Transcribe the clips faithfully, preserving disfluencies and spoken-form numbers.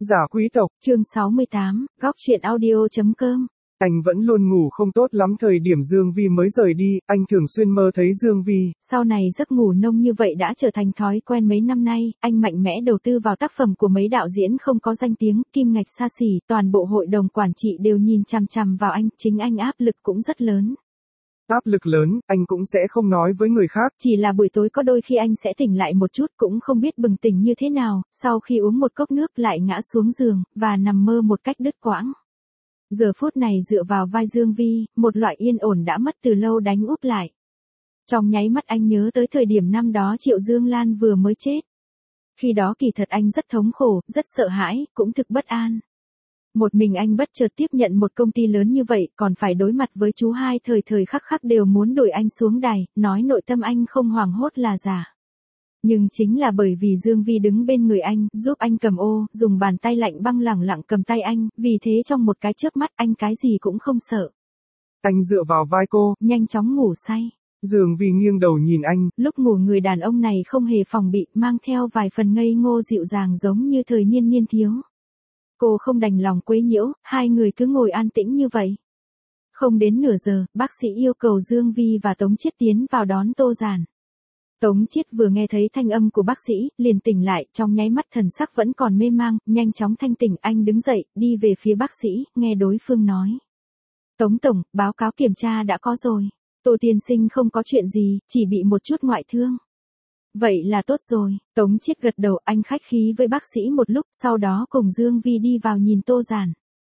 Giả quý tộc. Chương sáu mươi tám, góc truyện audio chấm com. Anh vẫn luôn ngủ không tốt lắm thời điểm Dương Vi mới rời đi, anh thường xuyên mơ thấy Dương Vi. Sau này giấc ngủ nông như vậy đã trở thành thói quen mấy năm nay, anh mạnh mẽ đầu tư vào tác phẩm của mấy đạo diễn không có danh tiếng, kim ngạch xa xỉ, toàn bộ hội đồng quản trị đều nhìn chằm chằm vào anh, chính anh áp lực cũng rất lớn. Áp lực lớn, anh cũng sẽ không nói với người khác. Chỉ là buổi tối có đôi khi anh sẽ tỉnh lại một chút cũng không biết bừng tỉnh như thế nào, sau khi uống một cốc nước lại ngã xuống giường, và nằm mơ một cách đứt quãng. Giờ phút này dựa vào vai Dương Vi, một loại yên ổn đã mất từ lâu đánh úp lại. Trong nháy mắt anh nhớ tới thời điểm năm đó Triệu Dương Lan vừa mới chết. Khi đó kỳ thật anh rất thống khổ, rất sợ hãi, cũng thực bất an. Một mình anh bất chợt tiếp nhận một công ty lớn như vậy, còn phải đối mặt với chú hai thời thời khắc khắc đều muốn đuổi anh xuống đài, nói nội tâm anh không hoảng hốt là giả. Nhưng chính là bởi vì Dương Vi đứng bên người anh, giúp anh cầm ô, dùng bàn tay lạnh băng lẳng lặng cầm tay anh, vì thế trong một cái chớp mắt anh cái gì cũng không sợ. Anh dựa vào vai cô, nhanh chóng ngủ say. Dương Vi nghiêng đầu nhìn anh. Lúc ngủ người đàn ông này không hề phòng bị, mang theo vài phần ngây ngô dịu dàng giống như thời niên niên thiếu. Cô không đành lòng quấy nhiễu, hai người cứ ngồi an tĩnh như vậy. Không đến nửa giờ, bác sĩ yêu cầu Dương Vi và Tống Chiết tiến vào đón Tô Giản. Tống Chiết vừa nghe thấy thanh âm của bác sĩ, liền tỉnh lại, trong nháy mắt thần sắc vẫn còn mê mang, nhanh chóng thanh tỉnh, anh đứng dậy, đi về phía bác sĩ, nghe đối phương nói. Tống Tổng, báo cáo kiểm tra đã có rồi. Tô tiên sinh không có chuyện gì, chỉ bị một chút ngoại thương. Vậy là tốt rồi, Tống Chiết gật đầu, anh khách khí với bác sĩ một lúc, sau đó cùng Dương Vi đi vào nhìn Tô Giản.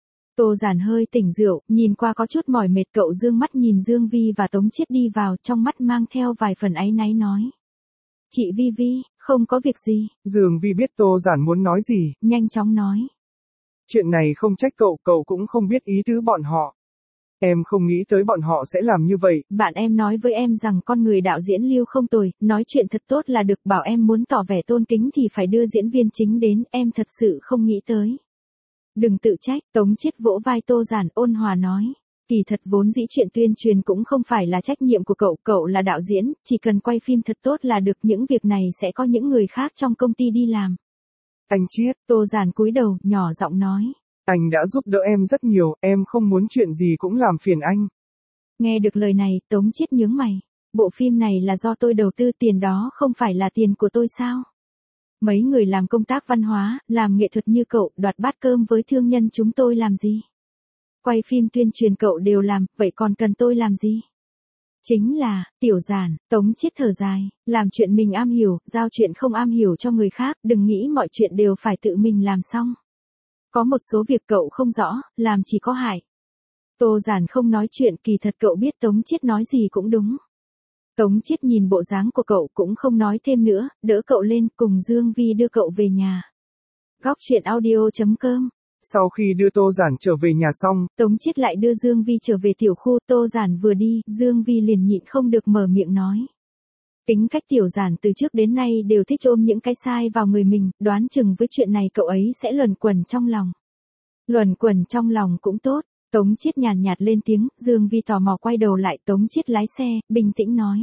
Tô Giản hơi tỉnh rượu, nhìn qua có chút mỏi mệt, cậu dương mắt nhìn Dương Vi và Tống Chiết đi vào, trong mắt mang theo vài phần áy náy nói. Chị Vi Vi, không có việc gì. Dương Vi biết Tô Giản muốn nói gì, nhanh chóng nói. Chuyện này không trách cậu, cậu cũng không biết ý tứ bọn họ. Em không nghĩ tới bọn họ sẽ làm như vậy. Bạn em nói với em rằng con người đạo diễn Lưu không tồi, nói chuyện thật tốt là được, bảo em muốn tỏ vẻ tôn kính thì phải đưa diễn viên chính đến, em thật sự không nghĩ tới. Đừng tự trách, Tống Chiết vỗ vai Tô Giản ôn hòa nói. Kỳ thật vốn dĩ chuyện tuyên truyền cũng không phải là trách nhiệm của cậu, cậu là đạo diễn, chỉ cần quay phim thật tốt là được, những việc này sẽ có những người khác trong công ty đi làm. Anh Chiết, Tô Giản cúi đầu, nhỏ giọng nói. Anh đã giúp đỡ em rất nhiều, em không muốn chuyện gì cũng làm phiền anh. Nghe được lời này, Tống Chiết nhướng mày. Bộ phim này là do tôi đầu tư, tiền đó không phải là tiền của tôi sao? Mấy người làm công tác văn hóa, làm nghệ thuật như cậu, đoạt bát cơm với thương nhân chúng tôi làm gì? Quay phim tuyên truyền cậu đều làm, vậy còn cần tôi làm gì? Chính là, Tiểu Giản, Tống Chiết thở dài, làm chuyện mình am hiểu, giao chuyện không am hiểu cho người khác, đừng nghĩ mọi chuyện đều phải tự mình làm xong. Có một số việc cậu không rõ, làm chỉ có hại. Tô Giản không nói chuyện, kỳ thật cậu biết Tống Chiết nói gì cũng đúng. Tống Chiết nhìn bộ dáng của cậu cũng không nói thêm nữa, đỡ cậu lên, cùng Dương Vi đưa cậu về nhà. Góc truyện audio chấm com. Sau khi đưa Tô Giản trở về nhà xong, Tống Chiết lại đưa Dương Vi trở về tiểu khu, Tô Giản vừa đi, Dương Vi liền nhịn không được mở miệng nói. Tính cách Tiểu Giản từ trước đến nay đều thích ôm những cái sai vào người mình, đoán chừng với chuyện này cậu ấy sẽ luẩn quẩn trong lòng. Luẩn quẩn trong lòng cũng tốt. Tống Chiết nhàn nhạt lên tiếng, Dương Vi tò mò quay đầu lại, Tống Chiết lái xe, bình tĩnh nói.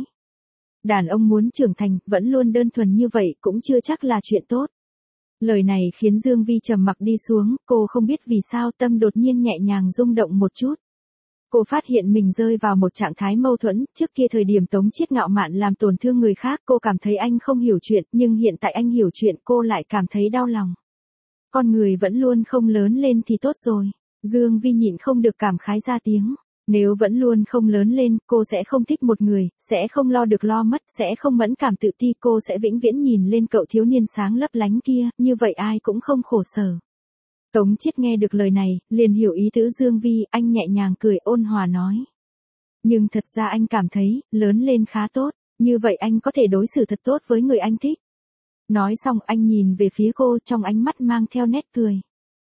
Đàn ông muốn trưởng thành, vẫn luôn đơn thuần như vậy cũng chưa chắc là chuyện tốt. Lời này khiến Dương Vi trầm mặc đi xuống, cô không biết vì sao tâm đột nhiên nhẹ nhàng rung động một chút. Cô phát hiện mình rơi vào một trạng thái mâu thuẫn, trước kia thời điểm Tống Chiết ngạo mạn làm tổn thương người khác, cô cảm thấy anh không hiểu chuyện, nhưng hiện tại anh hiểu chuyện, cô lại cảm thấy đau lòng. Con người vẫn luôn không lớn lên thì tốt rồi. Dương Vi nhịn không được cảm khái ra tiếng. Nếu vẫn luôn không lớn lên, cô sẽ không thích một người, sẽ không lo được lo mất, sẽ không mẫn cảm tự ti, cô sẽ vĩnh viễn nhìn lên cậu thiếu niên sáng lấp lánh kia, như vậy ai cũng không khổ sở. Tống Chiết nghe được lời này, liền hiểu ý tứ Dương Vi, anh nhẹ nhàng cười ôn hòa nói. Nhưng thật ra anh cảm thấy, lớn lên khá tốt, như vậy anh có thể đối xử thật tốt với người anh thích. Nói xong anh nhìn về phía cô, trong ánh mắt mang theo nét cười.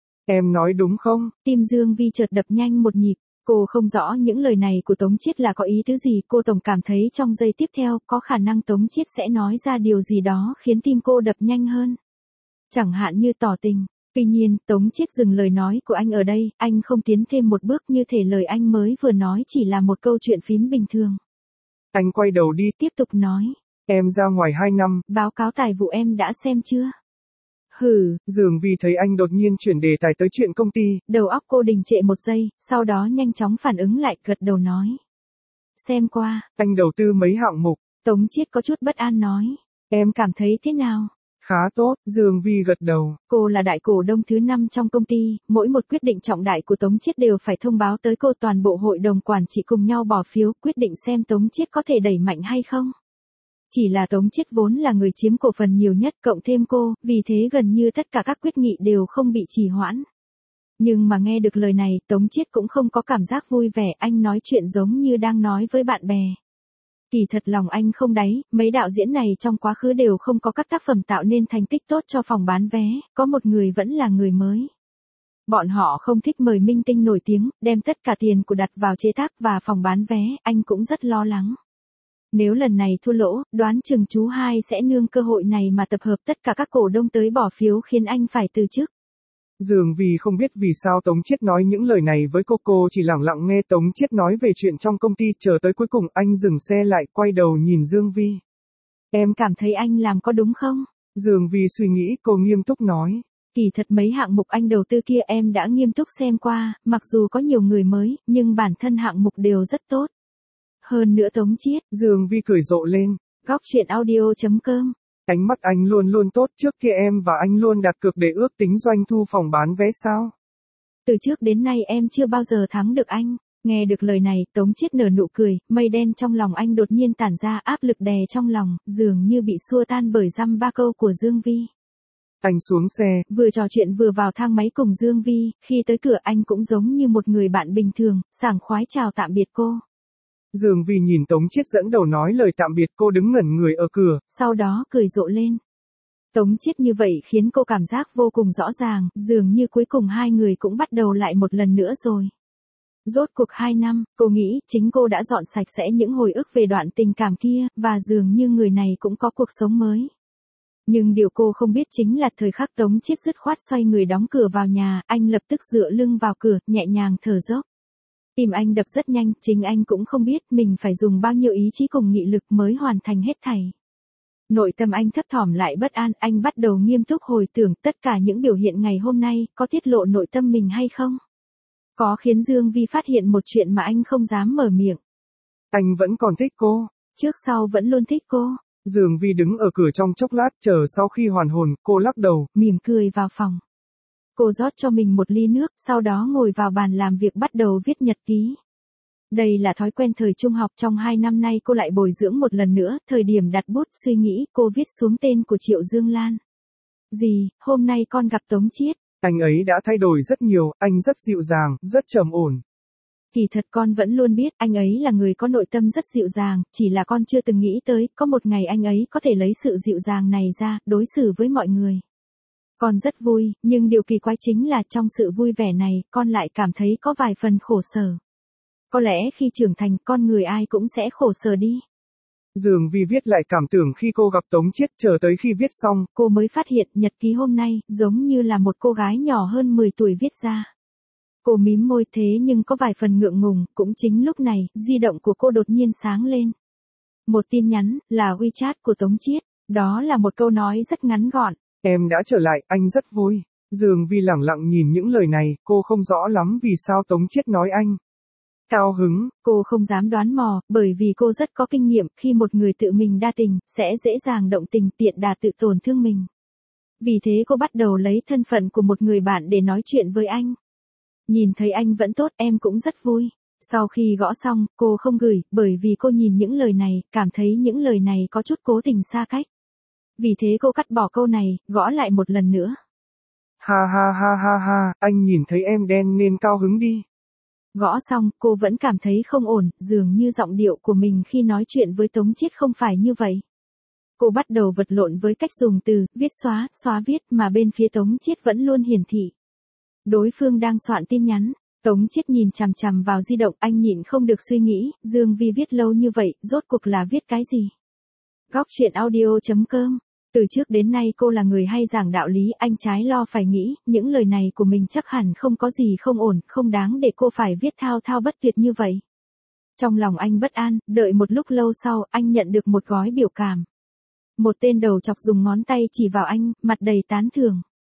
Em nói đúng không? Tim Dương Vi chợt đập nhanh một nhịp, cô không rõ những lời này của Tống Chiết là có ý tứ gì, cô tổng cảm thấy trong giây tiếp theo, có khả năng Tống Chiết sẽ nói ra điều gì đó khiến tim cô đập nhanh hơn. Chẳng hạn như tỏ tình. Tuy nhiên, Tống Chiết dừng lời nói của anh ở đây, anh không tiến thêm một bước, như thể lời anh mới vừa nói chỉ là một câu chuyện phím bình thường. Anh quay đầu đi, tiếp tục nói. Em ra ngoài hai năm. Báo cáo tài vụ em đã xem chưa? Hừ. Dương Vi thấy anh đột nhiên chuyển đề tài tới chuyện công ty. Đầu óc cô đình trệ một giây, sau đó nhanh chóng phản ứng lại, gật đầu nói. Xem qua. Anh đầu tư mấy hạng mục. Tống Chiết có chút bất an nói. Em cảm thấy thế nào? Khá tốt, Dương Vi gật đầu. Cô là đại cổ đông thứ năm trong công ty, mỗi một quyết định trọng đại của Tống Chiết đều phải thông báo tới cô, toàn bộ hội đồng quản trị cùng nhau bỏ phiếu quyết định xem Tống Chiết có thể đẩy mạnh hay không. Chỉ là Tống Chiết vốn là người chiếm cổ phần nhiều nhất cộng thêm cô, vì thế gần như tất cả các quyết nghị đều không bị trì hoãn. Nhưng mà nghe được lời này, Tống Chiết cũng không có cảm giác vui vẻ, anh nói chuyện giống như đang nói với bạn bè. Kỳ thật lòng anh không đáy, mấy đạo diễn này trong quá khứ đều không có các tác phẩm tạo nên thành tích tốt cho phòng bán vé, có một người vẫn là người mới. Bọn họ không thích mời minh tinh nổi tiếng, đem tất cả tiền của đặt vào chế tác và phòng bán vé, anh cũng rất lo lắng. Nếu lần này thua lỗ, đoán chừng chú hai sẽ nương cơ hội này mà tập hợp tất cả các cổ đông tới bỏ phiếu khiến anh phải từ chức. Dương Vi không biết vì sao Tống Chiết nói những lời này với cô, cô chỉ lặng lặng nghe Tống Chiết nói về chuyện trong công ty, chờ tới cuối cùng anh dừng xe lại, quay đầu nhìn Dương Vi. Em cảm thấy anh làm có đúng không? Dương Vi suy nghĩ, cô nghiêm túc nói. Kỳ thật mấy hạng mục anh đầu tư kia em đã nghiêm túc xem qua, mặc dù có nhiều người mới, nhưng bản thân hạng mục đều rất tốt. Hơn nữa Tống Chiết. Dương Vi cười rộ lên. Góc chuyện audio chấm com. Ánh mắt anh luôn luôn tốt, trước kia em và anh luôn đặt cược để ước tính doanh thu phòng bán vé sao? Từ trước đến nay em chưa bao giờ thắng được anh. Nghe được lời này, Tống Chiết nở nụ cười, mây đen trong lòng anh đột nhiên tản ra, áp lực đè trong lòng, dường như bị xua tan bởi dăm ba câu của Dương Vi. Anh xuống xe, vừa trò chuyện vừa vào thang máy cùng Dương Vi, khi tới cửa anh cũng giống như một người bạn bình thường, sảng khoái chào tạm biệt cô. Dương Vi nhìn Tống Chiết dẫn đầu nói lời tạm biệt, cô đứng ngẩn người ở cửa. Sau đó cười rộ lên. Tống Chiết như vậy khiến cô cảm giác vô cùng rõ ràng, dường như cuối cùng hai người cũng bắt đầu lại một lần nữa rồi. Rốt cuộc hai năm, cô nghĩ chính cô đã dọn sạch sẽ những hồi ức về đoạn tình cảm kia, và dường như người này cũng có cuộc sống mới. Nhưng điều cô không biết chính là thời khắc Tống Chiết dứt khoát xoay người đóng cửa vào nhà, anh lập tức dựa lưng vào cửa, nhẹ nhàng thở dốc. Tim anh đập rất nhanh, chính anh cũng không biết mình phải dùng bao nhiêu ý chí cùng nghị lực mới hoàn thành hết thảy. Nội tâm anh thấp thỏm lại bất an, anh bắt đầu nghiêm túc hồi tưởng tất cả những biểu hiện ngày hôm nay, có tiết lộ nội tâm mình hay không? Có khiến Dương Vi phát hiện một chuyện mà anh không dám mở miệng. Anh vẫn còn thích cô. Trước sau vẫn luôn thích cô. Dương Vi đứng ở cửa trong chốc lát, chờ sau khi hoàn hồn, cô lắc đầu, mỉm cười vào phòng. Cô rót cho mình một ly nước, sau đó ngồi vào bàn làm việc bắt đầu viết nhật ký. Đây là thói quen thời trung học, trong hai năm nay cô lại bồi dưỡng một lần nữa, thời điểm đặt bút suy nghĩ, cô viết xuống tên của Triệu Dương Lan. Dì, hôm nay con gặp Tống Chiết. Anh ấy đã thay đổi rất nhiều, anh rất dịu dàng, rất trầm ổn. Kỳ thật con vẫn luôn biết, anh ấy là người có nội tâm rất dịu dàng, chỉ là con chưa từng nghĩ tới, có một ngày anh ấy có thể lấy sự dịu dàng này ra, đối xử với mọi người. Con rất vui, nhưng điều kỳ quái chính là trong sự vui vẻ này, con lại cảm thấy có vài phần khổ sở. Có lẽ khi trưởng thành, con người ai cũng sẽ khổ sở đi. Dương Vi viết lại cảm tưởng khi cô gặp Tống Chiết, chờ tới khi viết xong, cô mới phát hiện nhật ký hôm nay, giống như là một cô gái nhỏ hơn mười tuổi viết ra. Cô mím môi thế nhưng có vài phần ngượng ngùng, cũng chính lúc này, di động của cô đột nhiên sáng lên. Một tin nhắn, là WeChat của Tống Chiết, đó là một câu nói rất ngắn gọn. Em đã trở lại, anh rất vui. Dương Vi lẳng lặng nhìn những lời này, cô không rõ lắm vì sao Tống Chiết nói anh cao hứng. Cô không dám đoán mò, bởi vì cô rất có kinh nghiệm, khi một người tự mình đa tình, sẽ dễ dàng động tình, tiện đà tự tổn thương mình. Vì thế cô bắt đầu lấy thân phận của một người bạn để nói chuyện với anh. Nhìn thấy anh vẫn tốt, em cũng rất vui. Sau khi gõ xong, cô không gửi, bởi vì cô nhìn những lời này, cảm thấy những lời này có chút cố tình xa cách. Vì thế cô cắt bỏ câu này, gõ lại một lần nữa. Ha ha ha ha ha, anh nhìn thấy em đen nên cao hứng đi. Gõ xong, cô vẫn cảm thấy không ổn, dường như giọng điệu của mình khi nói chuyện với Tống Chiết không phải như vậy. Cô bắt đầu vật lộn với cách dùng từ, viết xóa, xóa viết mà bên phía Tống Chiết vẫn luôn hiển thị. Đối phương đang soạn tin nhắn, Tống Chiết nhìn chằm chằm vào di động, anh nhịn không được suy nghĩ, Dương Vi viết lâu như vậy, rốt cuộc là viết cái gì? Góc chuyện audio chấm com. Từ trước đến nay cô là người hay giảng đạo lý, anh trái lo phải nghĩ, những lời này của mình chắc hẳn không có gì không ổn, không đáng để cô phải viết thao thao bất tuyệt như vậy. Trong lòng anh bất an, đợi một lúc lâu sau, anh nhận được một gói biểu cảm. Một tên đầu chọc dùng ngón tay chỉ vào anh, mặt đầy tán thưởng.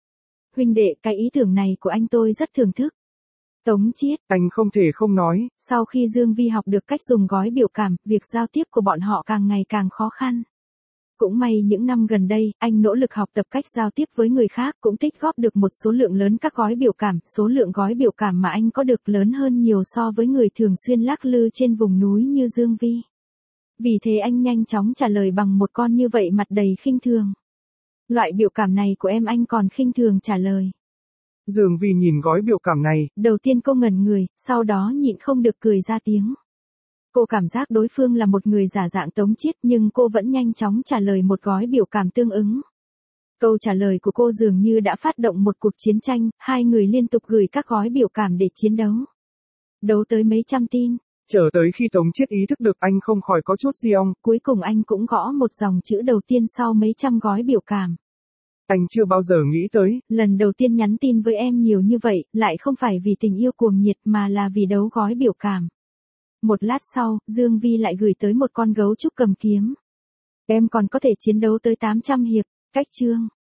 huynh đệ, cái ý tưởng này của anh tôi rất thưởng thức. Tống Chiết, anh không thể không nói. Sau khi Dương Vi học được cách dùng gói biểu cảm, việc giao tiếp của bọn họ càng ngày càng khó khăn. Cũng may những năm gần đây, anh nỗ lực học tập cách giao tiếp với người khác, cũng tích góp được một số lượng lớn các gói biểu cảm, số lượng gói biểu cảm mà anh có được lớn hơn nhiều so với người thường xuyên lắc lư trên vùng núi như Dương Vi. Vì thế anh nhanh chóng trả lời bằng một con như vậy mặt đầy khinh thường. Loại biểu cảm này của em anh còn khinh thường trả lời. Dương Vi nhìn gói biểu cảm này. Đầu tiên cô ngẩn người, sau đó nhịn không được cười ra tiếng. Cô cảm giác đối phương là một người giả dạng Tống Chiết nhưng cô vẫn nhanh chóng trả lời một gói biểu cảm tương ứng. Câu trả lời của cô dường như đã phát động một cuộc chiến tranh, hai người liên tục gửi các gói biểu cảm để chiến đấu. Đấu tới mấy trăm tin. Chờ tới khi Tống Chiết ý thức được anh không khỏi có chút di ong. Cuối cùng anh cũng gõ một dòng chữ đầu tiên sau mấy trăm gói biểu cảm. Anh chưa bao giờ nghĩ tới. Lần đầu tiên nhắn tin với em nhiều như vậy, lại không phải vì tình yêu cuồng nhiệt mà là vì đấu gói biểu cảm. Một lát sau, Dương Vi lại gửi tới một con gấu trúc cầm kiếm. Em còn có thể chiến đấu tới tám trăm hiệp, cách chương.